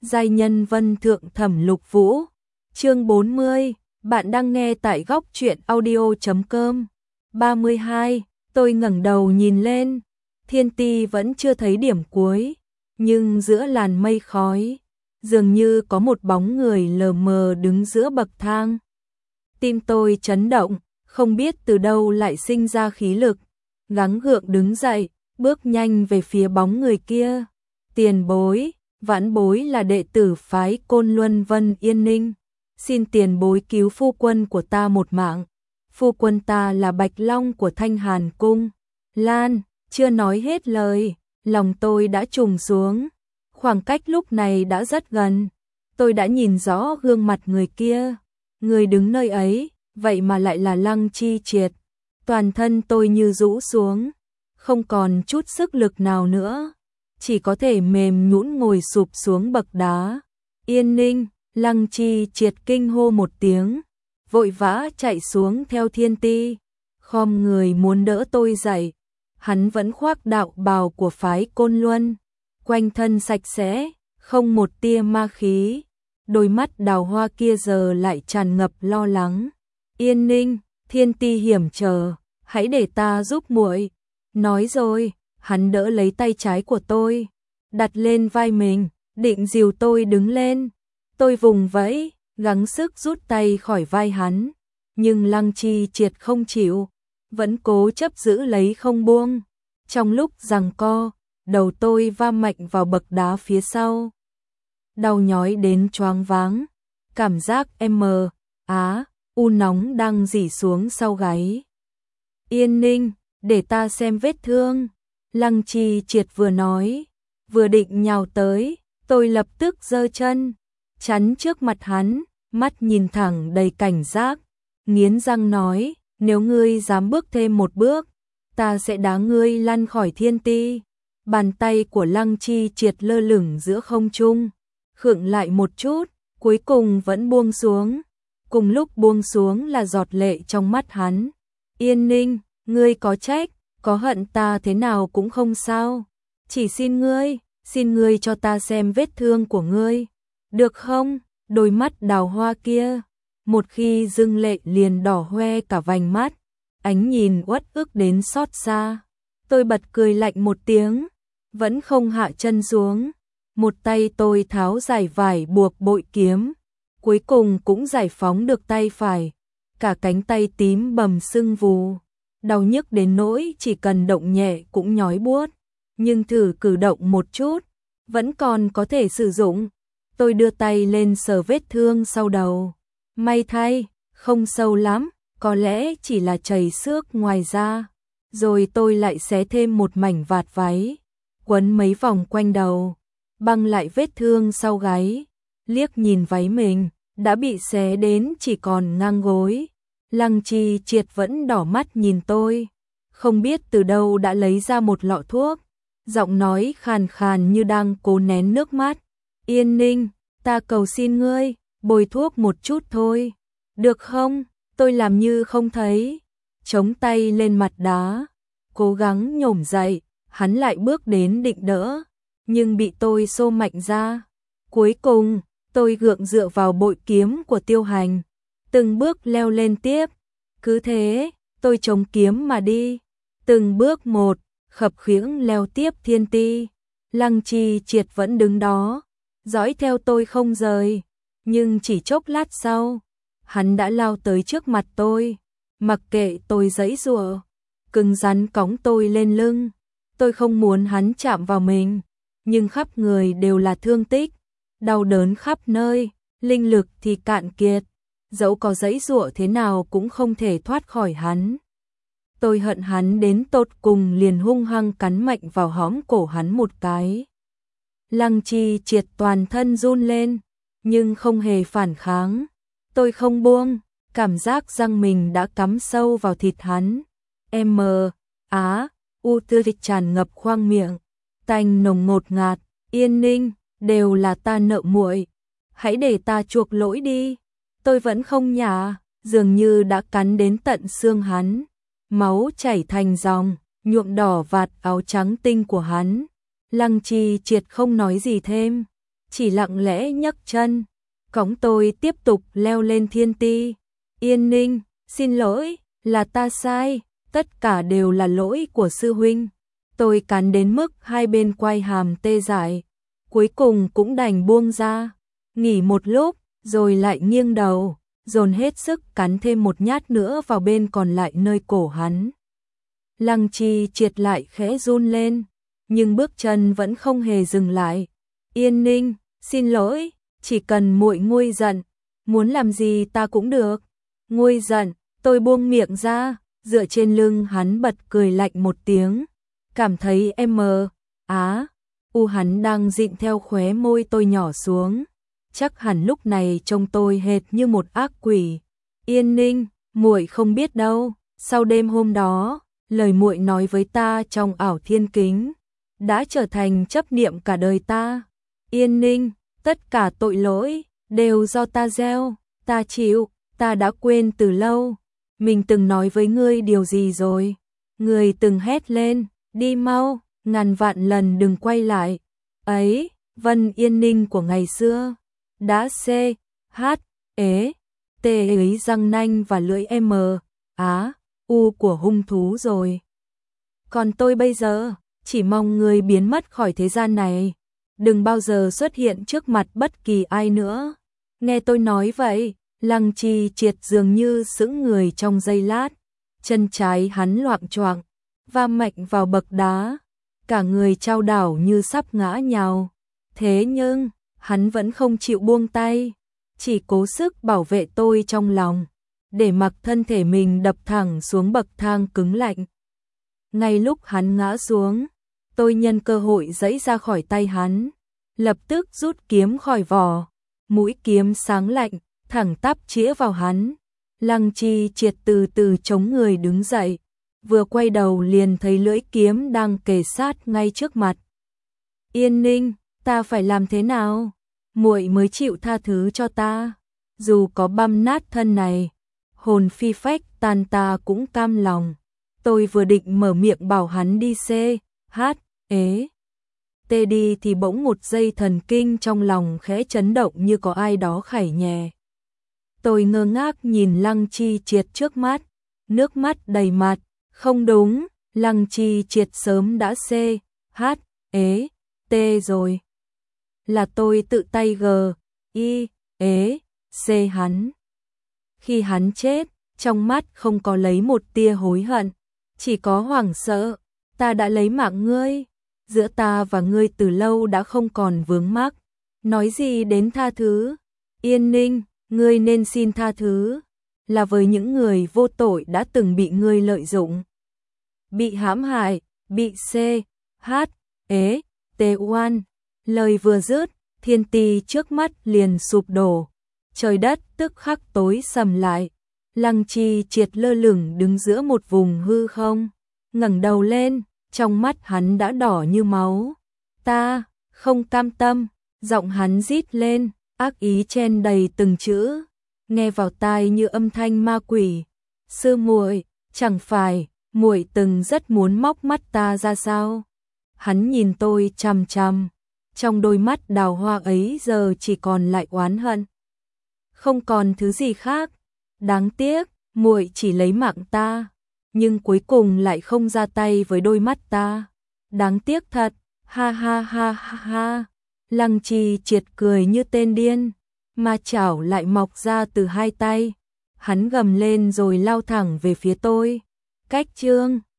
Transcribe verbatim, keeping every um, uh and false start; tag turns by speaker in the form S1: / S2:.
S1: Giai nhân vân thượng thẩm lục vũ. Chương bốn mươi, bạn đang nghe tại góc truyện audio chấm com. ba mươi hai, tôi ngẩng đầu nhìn lên, thiên ti vẫn chưa thấy điểm cuối, nhưng giữa làn mây khói, dường như có một bóng người lờ mờ đứng giữa bậc thang. Tim tôi chấn động, không biết từ đâu lại sinh ra khí lực, gắng gượng đứng dậy, bước nhanh về phía bóng người kia. Tiền bối, vãn bối là đệ tử phái Côn Luân Vân Yên Ninh, xin tiền bối cứu phu quân của ta một mạng. Phu quân ta là Bạch Long của Thanh Hàn Cung. Lan, chưa nói hết lời, lòng tôi đã trùng xuống. Khoảng cách lúc này đã rất gần, tôi đã nhìn rõ gương mặt người kia. Người đứng nơi ấy, vậy mà lại là Lăng Chi Triệt. Toàn thân tôi như rũ xuống, không còn chút sức lực nào nữa, chỉ có thể mềm nhũn ngồi sụp xuống bậc đá. Yên Ninh, Lăng Chi Triệt kinh hô một tiếng, vội vã chạy xuống theo thiên ti, khom người muốn đỡ tôi dậy. Hắn vẫn khoác đạo bào của phái Côn Luân, quanh thân sạch sẽ, không một tia ma khí. Đôi mắt đào hoa kia giờ lại tràn ngập lo lắng. Yên Ninh, thiên ti hiểm trở, hãy để ta giúp muội. Nói rồi, hắn đỡ lấy tay trái của tôi, đặt lên vai mình, định dìu tôi đứng lên. Tôi vùng vẫy, gắng sức rút tay khỏi vai hắn, nhưng Lăng Chi Triệt không chịu, vẫn cố chấp giữ lấy không buông. Trong lúc giằng co, đầu tôi va mạnh vào bậc đá phía sau. Đau nhói đến choáng váng, cảm giác M, á, u nóng đang rỉ xuống sau gáy. Yên Ninh, để ta xem vết thương. Lăng Chi Triệt vừa nói, vừa định nhào tới, tôi lập tức giơ chân, chắn trước mặt hắn, mắt nhìn thẳng đầy cảnh giác, nghiến răng nói, nếu ngươi dám bước thêm một bước, ta sẽ đá ngươi lăn khỏi thiên ti. Bàn tay của Lăng Chi Triệt lơ lửng giữa không trung, khựng lại một chút, cuối cùng vẫn buông xuống. Cùng lúc buông xuống là giọt lệ trong mắt hắn. Yên Ninh, ngươi có trách, có hận ta thế nào cũng không sao. Chỉ xin ngươi, xin ngươi cho ta xem vết thương của ngươi. Được không? Đôi mắt đào hoa kia, một khi dưng lệ liền đỏ hoe cả vành mắt, ánh nhìn uất ức đến xót xa. Tôi bật cười lạnh một tiếng, vẫn không hạ chân xuống. Một tay tôi tháo giải vải buộc bội kiếm, cuối cùng cũng giải phóng được tay phải. Cả cánh tay tím bầm sưng vù, đau nhức đến nỗi chỉ cần động nhẹ cũng nhói buốt, nhưng thử cử động một chút, vẫn còn có thể sử dụng. Tôi đưa tay lên sờ vết thương sau đầu. May thay, không sâu lắm, có lẽ chỉ là chảy xước ngoài da. Rồi tôi lại xé thêm một mảnh vạt váy, quấn mấy vòng quanh đầu, băng lại vết thương sau gáy. Liếc nhìn váy mình, đã bị xé đến chỉ còn ngang gối. Lăng Chi Triệt vẫn đỏ mắt nhìn tôi, không biết từ đâu đã lấy ra một lọ thuốc, giọng nói khàn khàn như đang cố nén nước mắt. Yên Ninh, ta cầu xin ngươi, bôi thuốc một chút thôi, được không? Tôi làm như không thấy, chống tay lên mặt đá, cố gắng nhổm dậy. Hắn lại bước đến định đỡ, nhưng bị tôi xô mạnh ra. Cuối cùng, tôi gượng dựa vào bội kiếm của Tiêu Hành, từng bước leo lên tiếp. Cứ thế, tôi chống kiếm mà đi, từng bước một, khập khiễng leo tiếp thiên ti. Lăng Chi Triệt vẫn đứng đó, dõi theo tôi không rời, nhưng chỉ chốc lát sau, hắn đã lao tới trước mặt tôi, mặc kệ tôi giãy giụa, cứng rắn cõng tôi lên lưng. Tôi không muốn hắn chạm vào mình, nhưng khắp người đều là thương tích, đau đớn khắp nơi, linh lực thì cạn kiệt, dẫu có giãy giụa thế nào cũng không thể thoát khỏi hắn. Tôi hận hắn đến tột cùng, liền hung hăng cắn mạnh vào hõm cổ hắn một cái. Lăng Chi Triệt toàn thân run lên, nhưng không hề phản kháng. Tôi không buông, cảm giác răng mình đã cắm sâu vào thịt hắn. M, á, u tư dịch tràn ngập khoang miệng, tanh nồng ngột ngạt. Yên Ninh, đều là ta nợ muội, hãy để ta chuộc lỗi đi. Tôi vẫn không nhả, dường như đã cắn đến tận xương hắn, máu chảy thành dòng, nhuộm đỏ vạt áo trắng tinh của hắn. Lăng Chi Triệt không nói gì thêm, chỉ lặng lẽ nhấc chân, cõng tôi tiếp tục leo lên thiên ti. Yên Ninh, xin lỗi, là ta sai, tất cả đều là lỗi của sư huynh. Tôi cắn đến mức hai bên quai hàm tê dại, cuối cùng cũng đành buông ra, nghỉ một lúc, rồi lại nghiêng đầu, dồn hết sức cắn thêm một nhát nữa vào bên còn lại nơi cổ hắn. Lăng Chi Triệt lại khẽ run lên, nhưng bước chân vẫn không hề dừng lại. Yên Ninh, xin lỗi, chỉ cần muội nguôi giận, muốn làm gì ta cũng được. Nguôi giận, tôi buông miệng ra, dựa trên lưng hắn bật cười lạnh một tiếng, cảm thấy em mờ, á, u hắn đang dịn theo khóe môi tôi nhỏ xuống. Chắc hẳn lúc này trông tôi hệt như một ác quỷ. Yên Ninh, muội không biết đâu, sau đêm hôm đó, lời muội nói với ta trong ảo thiên kính đã trở thành chấp niệm cả đời ta. Yên Ninh, tất cả tội lỗi đều do ta gieo, ta chịu, ta đã quên từ lâu. Mình từng nói với ngươi điều gì rồi? Ngươi từng hét lên, đi mau, ngàn vạn lần đừng quay lại. Ấy, Vân Yên Ninh của ngày xưa đã c, h, ế, t ấy răng nanh và lưỡi m, á, u của hung thú rồi. Còn tôi bây giờ, chỉ mong người biến mất khỏi thế gian này, đừng bao giờ xuất hiện trước mặt bất kỳ ai nữa. Nghe tôi nói vậy, Lăng Chi Triệt dường như sững người trong giây lát, chân trái hắn loạng choạng, va mạnh vào bậc đá, cả người chao đảo như sắp ngã nhào. Thế nhưng, hắn vẫn không chịu buông tay, chỉ cố sức bảo vệ tôi trong lòng, để mặc thân thể mình đập thẳng xuống bậc thang cứng lạnh. Ngay lúc hắn ngã xuống, tôi nhân cơ hội giãy ra khỏi tay hắn, lập tức rút kiếm khỏi vỏ, mũi kiếm sáng lạnh, thẳng tắp chĩa vào hắn. Lăng Chi Triệt từ từ chống người đứng dậy, vừa quay đầu liền thấy lưỡi kiếm đang kề sát ngay trước mặt. Yên Ninh, ta phải làm thế nào? Muội mới chịu tha thứ cho ta, dù có băm nát thân này, hồn phi phách tàn ta cũng cam lòng. Tôi vừa định mở miệng bảo hắn đi c, h, ế, tê đi thì bỗng một dây thần kinh trong lòng khẽ chấn động như có ai đó khảy nhẹ. Tôi ngơ ngác nhìn Lăng Chi Triệt trước mắt, nước mắt đầy mặt. Không đúng, Lăng Chi Triệt sớm đã c, h, ế, t rồi. Là tôi tự tay g, i, ế, c hắn. Khi hắn chết, trong mắt không có lấy một tia hối hận, chỉ có hoảng sợ. Ta đã lấy mạng ngươi, giữa ta và ngươi từ lâu đã không còn vướng mắc, nói gì đến tha thứ. Yên Ninh, ngươi nên xin tha thứ, là với những người vô tội đã từng bị ngươi lợi dụng, bị hãm hại, bị c, h, ế, t oan. Lời vừa dứt, thiên ti trước mắt liền sụp đổ, trời đất tức khắc tối sầm lại. Lăng Chi Triệt lơ lửng đứng giữa một vùng hư không, ngẩng đầu lên, trong mắt hắn đã đỏ như máu. Ta không cam tâm, giọng hắn rít lên, ác ý chen đầy từng chữ, nghe vào tai như âm thanh ma quỷ. Sư muội, chẳng phải muội từng rất muốn móc mắt ta ra sao? Hắn nhìn tôi chằm chằm, trong đôi mắt đào hoa ấy giờ chỉ còn lại oán hận, không còn thứ gì khác. Đáng tiếc, muội chỉ lấy mạng ta, nhưng cuối cùng lại không ra tay với đôi mắt ta. Đáng tiếc thật, ha ha ha ha ha. Lăng Chi Triệt cười như tên điên, ma chảo lại mọc ra từ hai tay. Hắn gầm lên rồi lao thẳng về phía tôi. Cách chương